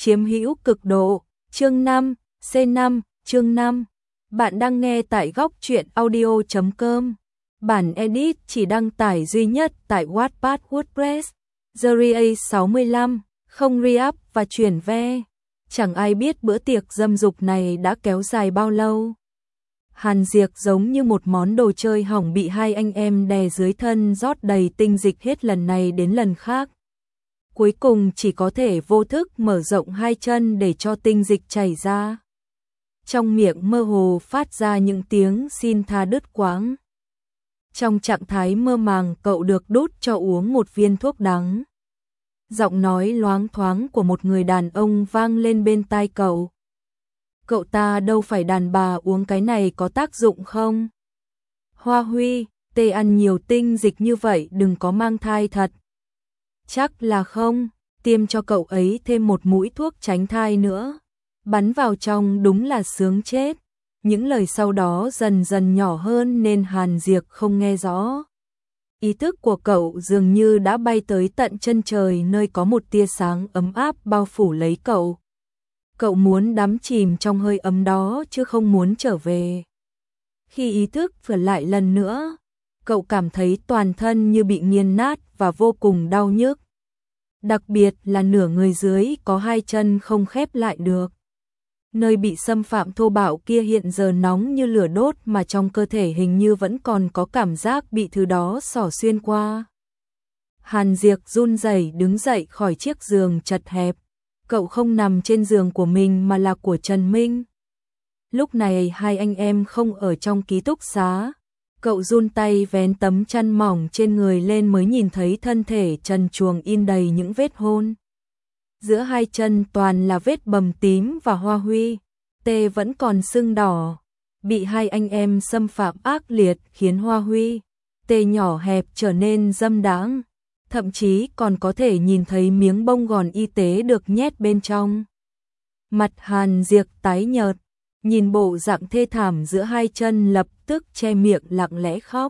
chiếm hữu cực độ, chương 5, C5, chương 5. Bạn đang nghe tại góc truyện audio.com. Bản edit chỉ đăng tải duy nhất tại Wattpad WordPress. Series 65, không re-up và chuyển ve. Chẳng ai biết bữa tiệc dâm dục này đã kéo dài bao lâu. Hàn Diệc giống như một món đồ chơi hỏng bị hai anh em đè dưới thân rót đầy tinh dịch hết lần này đến lần khác. Cuối cùng chỉ có thể vô thức mở rộng hai chân để cho tinh dịch chảy ra. Trong miệng mơ hồ phát ra những tiếng xin tha đứt quãng. Trong trạng thái mơ màng cậu được đút cho uống một viên thuốc đắng. Giọng nói loáng thoáng của một người đàn ông vang lên bên tai cậu. Cậu ta đâu phải đàn bà, uống cái này có tác dụng không? Hoa Huy, tê ăn nhiều tinh dịch như vậy đừng có mang thai thật. Chắc là không, tiêm cho cậu ấy thêm một mũi thuốc tránh thai nữa. Bắn vào trong đúng là sướng chết. Những lời sau đó dần dần nhỏ hơn nên Hàn Diệc không nghe rõ. Ý thức của cậu dường như đã bay tới tận chân trời nơi có một tia sáng ấm áp bao phủ lấy cậu. Cậu muốn đắm chìm trong hơi ấm đó chứ không muốn trở về. Khi ý thức trở lại lần nữa, cậu cảm thấy toàn thân như bị nghiền nát và vô cùng đau nhức. Đặc biệt là nửa người dưới có hai chân không khép lại được. Nơi bị xâm phạm thô bạo kia hiện giờ nóng như lửa đốt mà trong cơ thể hình như vẫn còn có cảm giác bị thứ đó xỏ xuyên qua. Hàn Diệc run rẩy đứng dậy khỏi chiếc giường chật hẹp. Cậu không nằm trên giường của mình mà là của Trần Minh. Lúc này hai anh em không ở trong ký túc xá. Cậu run tay vén tấm chăn mỏng trên người lên mới nhìn thấy thân thể trần truồng in đầy những vết hôn. Giữa hai chân toàn là vết bầm tím và Hoa Huy, tê vẫn còn sưng đỏ. Bị hai anh em xâm phạm ác liệt khiến Hoa Huy, tê nhỏ hẹp trở nên dâm đãng. Thậm chí còn có thể nhìn thấy miếng bông gòn y tế được nhét bên trong. Mặt Hàn Diệc tái nhợt, nhìn bộ dạng thê thảm giữa hai chân lập tức che miệng lặng lẽ khóc.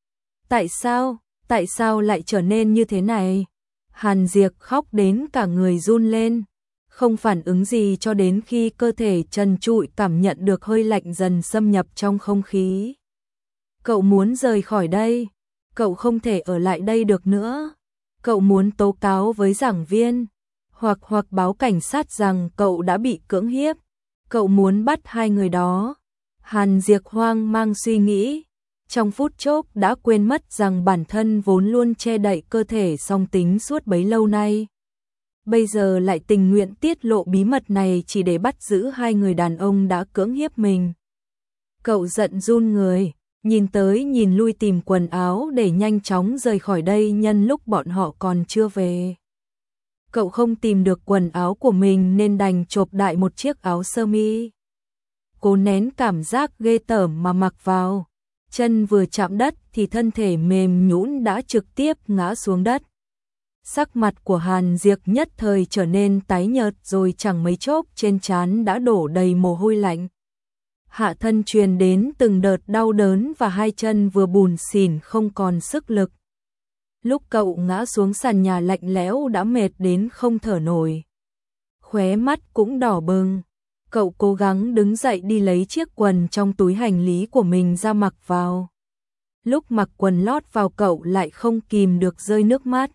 Tại sao lại trở nên như thế này? Hàn Diệc khóc đến cả người run lên, không phản ứng gì cho đến khi cơ thể trần trụi cảm nhận được hơi lạnh dần xâm nhập trong không khí. Cậu muốn rời khỏi đây, cậu không thể ở lại đây được nữa. Cậu muốn tố cáo với giảng viên, hoặc báo cảnh sát rằng cậu đã bị cưỡng hiếp. Cậu muốn bắt hai người đó. Hàn Diệc hoang mang suy nghĩ, trong phút chốc đã quên mất rằng bản thân vốn luôn che đậy cơ thể song tính suốt bấy lâu nay. Bây giờ lại tình nguyện tiết lộ bí mật này chỉ để bắt giữ hai người đàn ông đã cưỡng hiếp mình. Cậu giận run người, nhìn tới nhìn lui tìm quần áo để nhanh chóng rời khỏi đây nhân lúc bọn họ còn chưa về. Cậu không tìm được quần áo của mình nên đành chộp đại một chiếc áo sơ mi. Cố nén cảm giác ghê tởm mà mặc vào. Chân vừa chạm đất thì thân thể mềm nhũn đã trực tiếp ngã xuống đất. Sắc mặt của Hàn Diệc nhất thời trở nên tái nhợt rồi chẳng mấy chốc trên trán đã đổ đầy mồ hôi lạnh. Hạ thân truyền đến từng đợt đau đớn và hai chân vừa bùn xỉn không còn sức lực. Lúc cậu ngã xuống sàn nhà lạnh lẽo đã mệt đến không thở nổi. Khóe mắt cũng đỏ bừng. Cậu cố gắng đứng dậy đi lấy chiếc quần trong túi hành lý của mình ra mặc vào. Lúc mặc quần lót vào cậu lại không kìm được rơi nước mắt.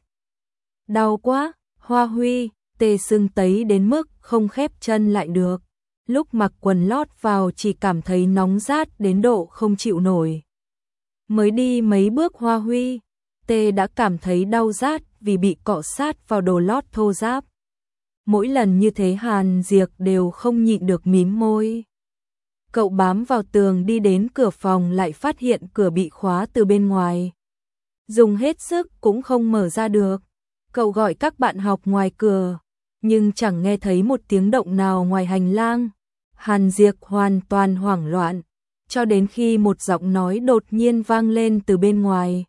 Đau quá, Hoa Huy, tê sưng tấy đến mức không khép chân lại được. Lúc mặc quần lót vào chỉ cảm thấy nóng rát đến độ không chịu nổi. Mới đi mấy bước Hoa Huy, tê đã cảm thấy đau rát vì bị cọ sát vào đồ lót thô ráp. Mỗi lần như thế Hàn Diệc đều không nhịn được mím môi. Cậu bám vào tường đi đến cửa phòng lại phát hiện cửa bị khóa từ bên ngoài. Dùng hết sức cũng không mở ra được. Cậu gọi các bạn học ngoài cửa, nhưng chẳng nghe thấy một tiếng động nào ngoài hành lang. Hàn Diệc hoàn toàn hoảng loạn, cho đến khi một giọng nói đột nhiên vang lên từ bên ngoài.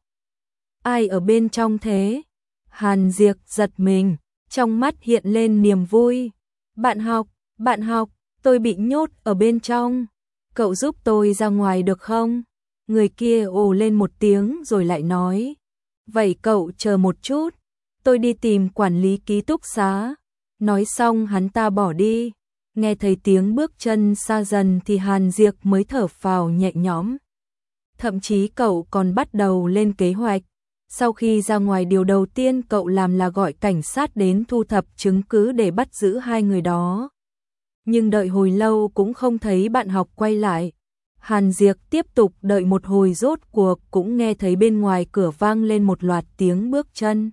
Ai ở bên trong thế? Hàn Diệc giật mình, trong mắt hiện lên niềm vui. Bạn học, tôi bị nhốt ở bên trong. Cậu giúp tôi ra ngoài được không? Người kia ồ lên một tiếng rồi lại nói. Vậy cậu chờ một chút, tôi đi tìm quản lý ký túc xá. Nói xong hắn ta bỏ đi. Nghe thấy tiếng bước chân xa dần thì Hàn Diệp mới thở phào nhẹ nhõm. Thậm chí cậu còn bắt đầu lên kế hoạch. Sau khi ra ngoài, điều đầu tiên cậu làm là gọi cảnh sát đến thu thập chứng cứ để bắt giữ hai người đó. Nhưng đợi hồi lâu cũng không thấy bạn học quay lại. Hàn Diệp tiếp tục đợi một hồi, rốt cuộc cũng nghe thấy bên ngoài cửa vang lên một loạt tiếng bước chân.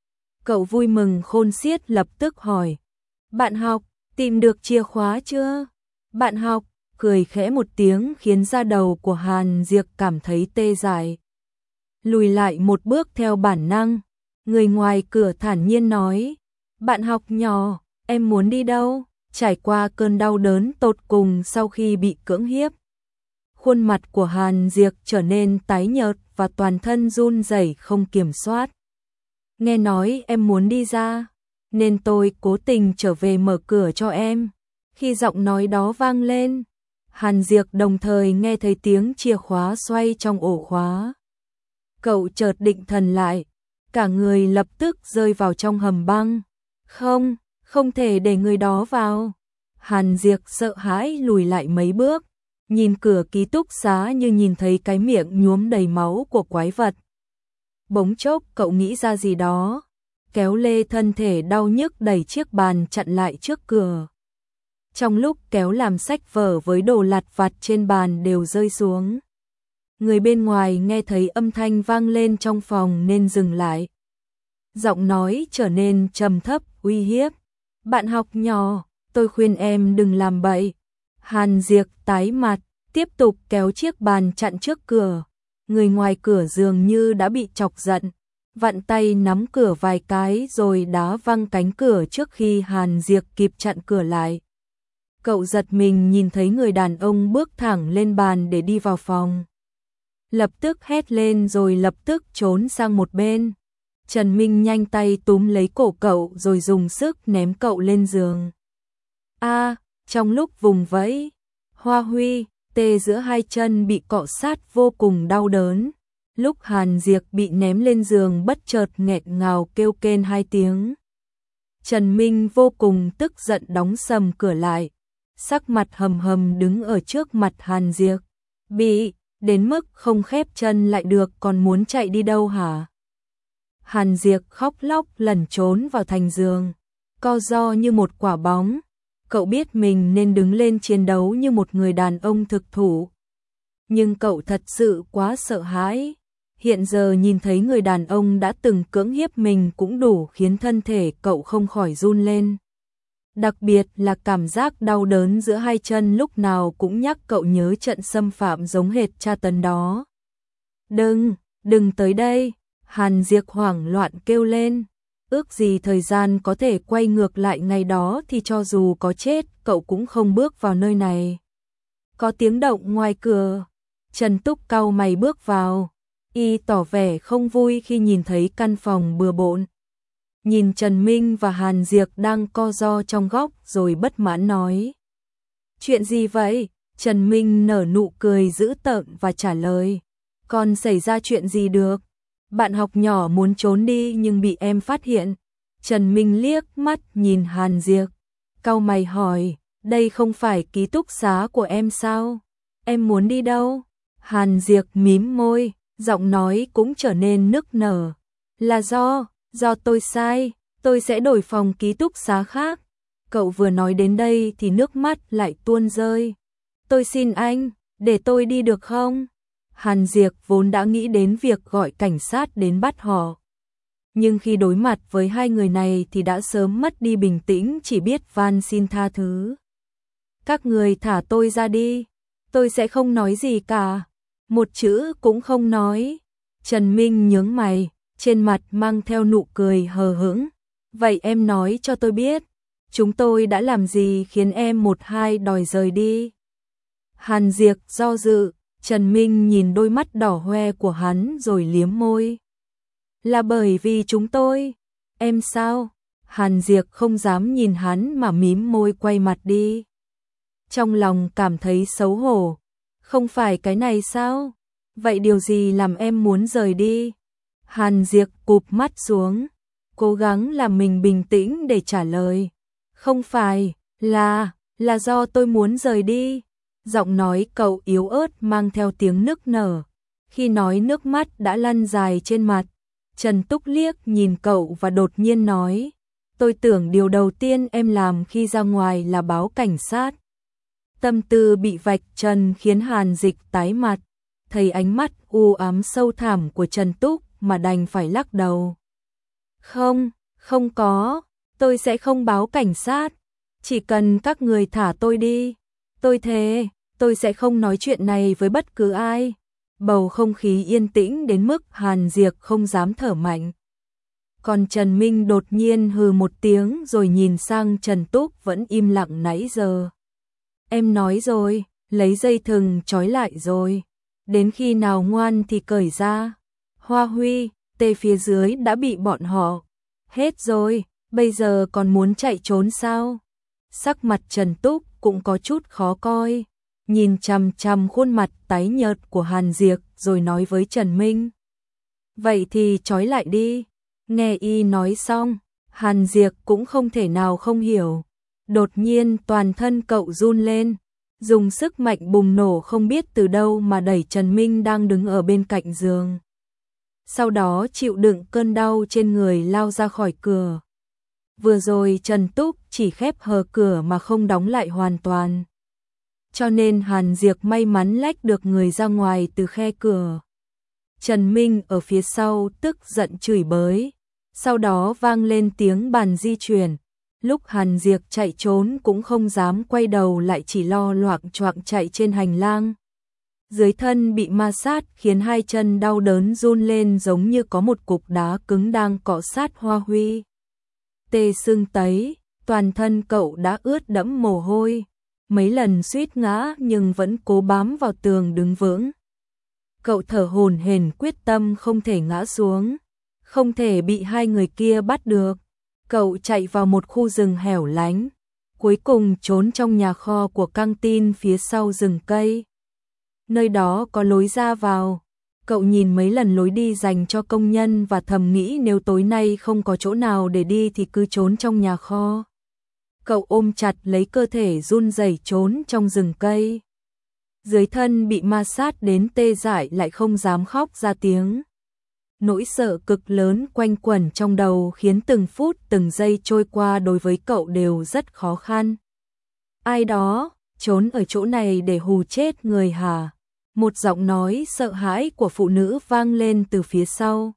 Cậu vui mừng khôn xiết lập tức hỏi: "Bạn học, tìm được chìa khóa chưa?" Bạn học cười khẽ một tiếng khiến da đầu của Hàn Diệp cảm thấy tê dại. Lùi lại một bước theo bản năng, người ngoài cửa thản nhiên nói: "Bạn học nhỏ, em muốn đi đâu?" Trải qua cơn đau đớn tột cùng sau khi bị cưỡng hiếp, khuôn mặt của Hàn Diệp trở nên tái nhợt và toàn thân run rẩy không kiểm soát. "Nghe nói em muốn đi ra, nên tôi cố tình trở về mở cửa cho em." Khi giọng nói đó vang lên, Hàn Diệp đồng thời nghe thấy tiếng chìa khóa xoay trong ổ khóa. Cậu chợt định thần lại, cả người lập tức rơi vào trong hầm băng. Không, không thể để người đó vào. Hàn Diệp sợ hãi lùi lại mấy bước, nhìn cửa ký túc xá như nhìn thấy cái miệng nhuốm đầy máu của quái vật. Bỗng chốc cậu nghĩ ra gì đó, kéo lê thân thể đau nhức đẩy chiếc bàn chặn lại trước cửa. Trong lúc kéo làm sách vở với đồ lặt vặt trên bàn đều rơi xuống. Người bên ngoài nghe thấy âm thanh vang lên trong phòng nên dừng lại. Giọng nói trở nên trầm thấp, uy hiếp. "Bạn học nhỏ, tôi khuyên em đừng làm bậy." Hàn Diệp tái mặt, tiếp tục kéo chiếc bàn chặn trước cửa. Người ngoài cửa dường như đã bị chọc giận, vặn tay nắm cửa vài cái rồi đá văng cánh cửa trước khi Hàn Diệp kịp chặn cửa lại. Cậu giật mình nhìn thấy người đàn ông bước thẳng lên bàn để đi vào phòng. Lập tức hét lên rồi lập tức trốn sang một bên. Trần Minh nhanh tay túm lấy cổ cậu rồi dùng sức ném cậu lên giường. Trong lúc vùng vẫy, Hoa Huy tê giữa hai chân bị cọ sát vô cùng đau đớn. Lúc Hàn Diệp bị ném lên giường bất chợt nghẹn ngào kêu kên hai tiếng. Trần Minh vô cùng tức giận đóng sầm cửa lại, sắc mặt hầm hầm đứng ở trước mặt Hàn Diệp. "Bị đến mức không khép chân lại được, còn muốn chạy đi đâu hả?" Hàn Diệp khóc lóc lẩn trốn vào thành giường, co ro như một quả bóng. Cậu biết mình nên đứng lên chiến đấu như một người đàn ông thực thụ. Nhưng cậu thật sự quá sợ hãi. Hiện giờ nhìn thấy người đàn ông đã từng cưỡng hiếp mình cũng đủ khiến thân thể cậu không khỏi run lên. Đặc biệt là cảm giác đau đớn giữa hai chân lúc nào cũng nhắc cậu nhớ trận xâm phạm giống hệt tra tấn đó. Đừng tới đây!" Hàn Diệp hoảng loạn kêu lên. Ước gì thời gian có thể quay ngược lại ngày đó thì cho dù có chết, cậu cũng không bước vào nơi này. Có tiếng động ngoài cửa. Trần Túc cau mày bước vào. Y tỏ vẻ không vui khi nhìn thấy căn phòng bừa bộn. Nhìn Trần Minh và Hàn Diệp đang co ro trong góc rồi bất mãn nói: "Chuyện gì vậy?" Trần Minh nở nụ cười dữ tợn và trả lời: "Còn xảy ra chuyện gì được? Bạn học nhỏ muốn trốn đi nhưng bị em phát hiện." Trần Minh liếc mắt nhìn Hàn Diệp, cau mày hỏi: "Đây không phải ký túc xá của em sao? Em muốn đi đâu?" Hàn Diệp mím môi, giọng nói cũng trở nên nức nở. "Là do tôi sai, tôi sẽ đổi phòng ký túc xá khác." Cậu vừa nói đến đây thì nước mắt lại tuôn rơi. "Tôi xin anh, để tôi đi được không?" Hàn Diệp vốn đã nghĩ đến việc gọi cảnh sát đến bắt họ. Nhưng khi đối mặt với hai người này thì đã sớm mất đi bình tĩnh, chỉ biết van xin tha thứ. "Các người thả tôi ra đi, tôi sẽ không nói gì cả." Một chữ cũng không nói. Trần Minh nhướng mày, trên mặt mang theo nụ cười hờ hững. "Vậy em nói cho tôi biết, chúng tôi đã làm gì khiến em một hai đòi rời đi?" Hàn Diệp do dự. Trần Minh nhìn đôi mắt đỏ hoe của hắn rồi liếm môi. "Là bởi vì chúng tôi." "Em sao?" Hàn Diệp không dám nhìn hắn mà mím môi quay mặt đi. Trong lòng cảm thấy xấu hổ. "Không phải cái này sao? Vậy điều gì làm em muốn rời đi?" Hàn Diệp cụp mắt xuống, cố gắng làm mình bình tĩnh để trả lời. Không phải, là do tôi muốn rời đi. Giọng nói cậu yếu ớt mang theo tiếng nức nở. Khi nói nước mắt đã lăn dài trên mặt. Trần Túc liếc nhìn cậu và đột nhiên nói, tôi tưởng điều đầu tiên em làm khi ra ngoài là báo cảnh sát. Tâm tư bị vạch trần khiến Hàn Dịch tái mặt, thấy ánh mắt u ám sâu thẳm của Trần Túc mà đành phải lắc đầu. Không có, tôi sẽ không báo cảnh sát, chỉ cần các người thả tôi đi. Tôi thề, tôi sẽ không nói chuyện này với bất cứ ai. Bầu không khí yên tĩnh đến mức Hàn Diệp không dám thở mạnh. Còn Trần Minh đột nhiên hừ một tiếng rồi nhìn sang Trần Túc vẫn im lặng nãy giờ. Em nói rồi, lấy dây thừng trói lại rồi. Đến khi nào ngoan thì cởi ra. Hoa Huy, tê phía dưới đã bị bọn họ hết rồi, bây giờ còn muốn chạy trốn sao? Sắc mặt Trần Túc cũng có chút khó coi, nhìn chằm chằm khuôn mặt tái nhợt của Hàn Diệp rồi nói với Trần Minh. Vậy thì trói lại đi. Nghe y nói xong, Hàn Diệp cũng không thể nào không hiểu. Đột nhiên toàn thân cậu run lên, dùng sức mạnh bùng nổ không biết từ đâu mà đẩy Trần Minh đang đứng ở bên cạnh giường. Sau đó chịu đựng cơn đau trên người lao ra khỏi cửa. Vừa rồi Trần Túc chỉ khép hờ cửa mà không đóng lại hoàn toàn. Cho nên Hàn Diệp may mắn lách được người ra ngoài từ khe cửa. Trần Minh ở phía sau tức giận chửi bới. Sau đó vang lên tiếng bàn di chuyển. Lúc Hàn Diệp chạy trốn cũng không dám quay đầu lại, chỉ lo loạng choạng chạy trên hành lang. Dưới thân bị ma sát khiến hai chân đau đớn run lên giống như có một cục đá cứng đang cọ sát Hoa Huy. Tê sưng tấy, toàn thân cậu đã ướt đẫm mồ hôi. Mấy lần suýt ngã nhưng vẫn cố bám vào tường đứng vững. Cậu thở hổn hển quyết tâm không thể ngã xuống, không thể bị hai người kia bắt được. Cậu chạy vào một khu rừng hẻo lánh, cuối cùng trốn trong nhà kho của căng tin phía sau rừng cây. Nơi đó có lối ra vào. Cậu nhìn mấy lần lối đi dành cho công nhân và thầm nghĩ nếu tối nay không có chỗ nào để đi thì cứ trốn trong nhà kho. Cậu ôm chặt lấy cơ thể run rẩy trốn trong rừng cây. Dưới thân bị ma sát đến tê dại lại không dám khóc ra tiếng. Nỗi sợ cực lớn quanh quẩn trong đầu khiến từng phút từng giây trôi qua đối với cậu đều rất khó khăn. Ai đó, trốn ở chỗ này để hù chết người hả? Một giọng nói sợ hãi của phụ nữ vang lên từ phía sau.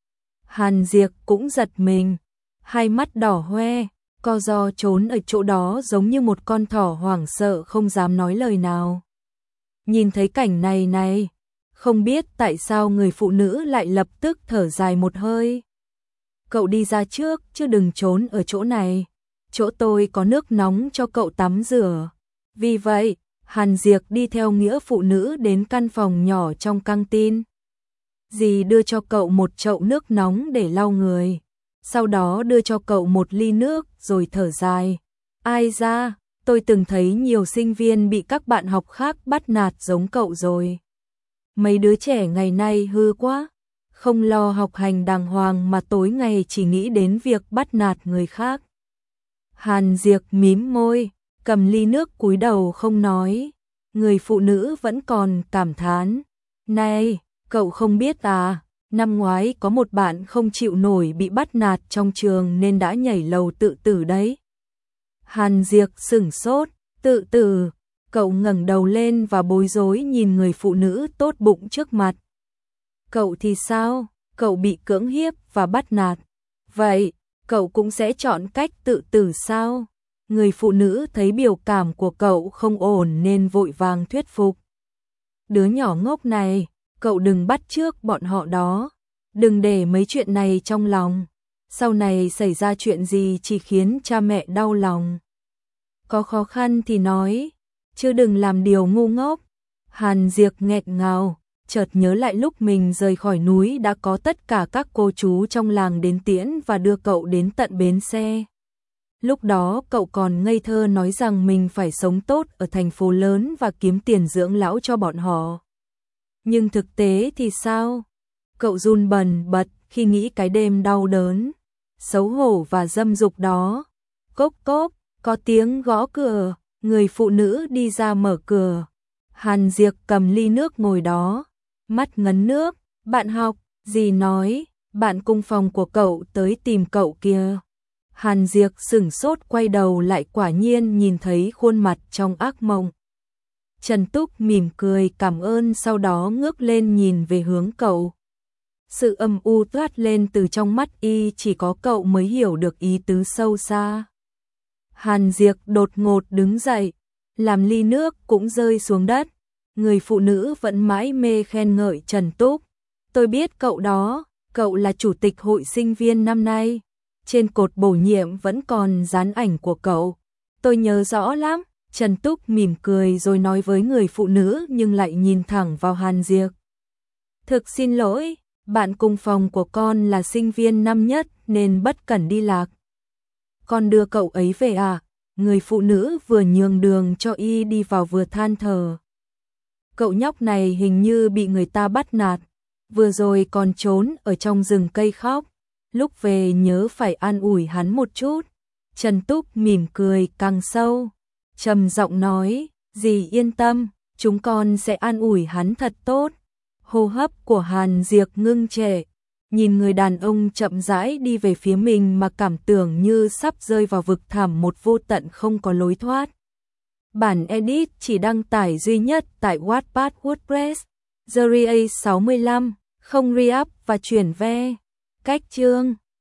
Hàn Diệp cũng giật mình, hai mắt đỏ hoe, co ro trốn ở chỗ đó giống như một con thỏ hoảng sợ không dám nói lời nào. Nhìn thấy cảnh này, không biết tại sao người phụ nữ lại lập tức thở dài một hơi. Cậu đi ra trước chứ đừng trốn ở chỗ này. Chỗ tôi có nước nóng cho cậu tắm rửa. Vì vậy, Hàn Diệp đi theo nghĩa phụ nữ đến căn phòng nhỏ trong căng tin. Dì đưa cho cậu một chậu nước nóng để lau người. Sau đó đưa cho cậu một ly nước rồi thở dài. Ai ra, tôi từng thấy nhiều sinh viên bị các bạn học khác bắt nạt giống cậu rồi. Mấy đứa trẻ ngày nay hư quá, không lo học hành đàng hoàng mà tối ngày chỉ nghĩ đến việc bắt nạt người khác. Hàn Diệp mím môi, cầm ly nước cúi đầu không nói. Người phụ nữ vẫn còn cảm thán. Này, cậu không biết à, năm ngoái có một bạn không chịu nổi bị bắt nạt trong trường nên đã nhảy lầu tự tử đấy. Hàn Diệp sửng sốt, tự tử. Cậu ngẩng đầu lên và bối rối nhìn người phụ nữ tốt bụng trước mặt. Cậu thì sao? Cậu bị cưỡng hiếp và bắt nạt. Vậy, cậu cũng sẽ chọn cách tự tử sao? Người phụ nữ thấy biểu cảm của cậu không ổn nên vội vàng thuyết phục. Đứa nhỏ ngốc này, cậu đừng bắt chước bọn họ đó. Đừng để mấy chuyện này trong lòng. Sau này xảy ra chuyện gì chỉ khiến cha mẹ đau lòng. Có khó khăn thì nói, chứ đừng làm điều ngu ngốc. Hàn Diệp nghẹn ngào, chợt nhớ lại lúc mình rời khỏi núi đã có tất cả các cô chú trong làng đến tiễn và đưa cậu đến tận bến xe. Lúc đó cậu còn ngây thơ nói rằng mình phải sống tốt ở thành phố lớn và kiếm tiền dưỡng lão cho bọn họ. Nhưng thực tế thì sao? Cậu run bần bật khi nghĩ cái đêm đau đớn, xấu hổ và dâm dục đó. Cốc cốc, Có tiếng gõ cửa, người phụ nữ đi ra mở cửa. Hàn Diệp cầm ly nước ngồi đó, mắt ngấn nước. Bạn học, dì nói, bạn cùng phòng của cậu tới tìm cậu kìa. Hàn Diệp sửng sốt quay đầu lại quả nhiên nhìn thấy khuôn mặt trong ác mộng. Trần Túc mỉm cười cảm ơn sau đó ngước lên nhìn về hướng cậu. Sự âm u toát lên từ trong mắt y chỉ có cậu mới hiểu được ý tứ sâu xa. Hàn Diệp đột ngột đứng dậy, làm ly nước cũng rơi xuống đất. Người phụ nữ vẫn mãi mê khen ngợi Trần Túc. Tôi biết cậu đó, cậu là chủ tịch hội sinh viên năm nay. Trên cột bổ nhiệm vẫn còn dán ảnh của cậu. Tôi nhớ rõ lắm. Trần Túc mỉm cười rồi nói với người phụ nữ nhưng lại nhìn thẳng vào Hàn Diệp. Thực xin lỗi, bạn cùng phòng của con là sinh viên năm nhất nên bất cẩn đi lạc. Con đưa cậu ấy về à? Người phụ nữ vừa nhường đường cho y đi vào vừa than thở. Cậu nhóc này hình như bị người ta bắt nạt, vừa rồi còn trốn ở trong rừng cây khóc. Lúc về nhớ phải an ủi hắn một chút. Trần Túc mỉm cười càng sâu, trầm giọng nói, dì yên tâm, chúng con sẽ an ủi hắn thật tốt. Hô hấp của Hàn Diệp ngưng trệ, nhìn người đàn ông chậm rãi đi về phía mình mà cảm tưởng như sắp rơi vào vực thẳm một vô tận không có lối thoát. Bản edit chỉ đăng tải duy nhất tại Wattpad WordPress, Series 65, không re-up và chuyển ve. Cách chương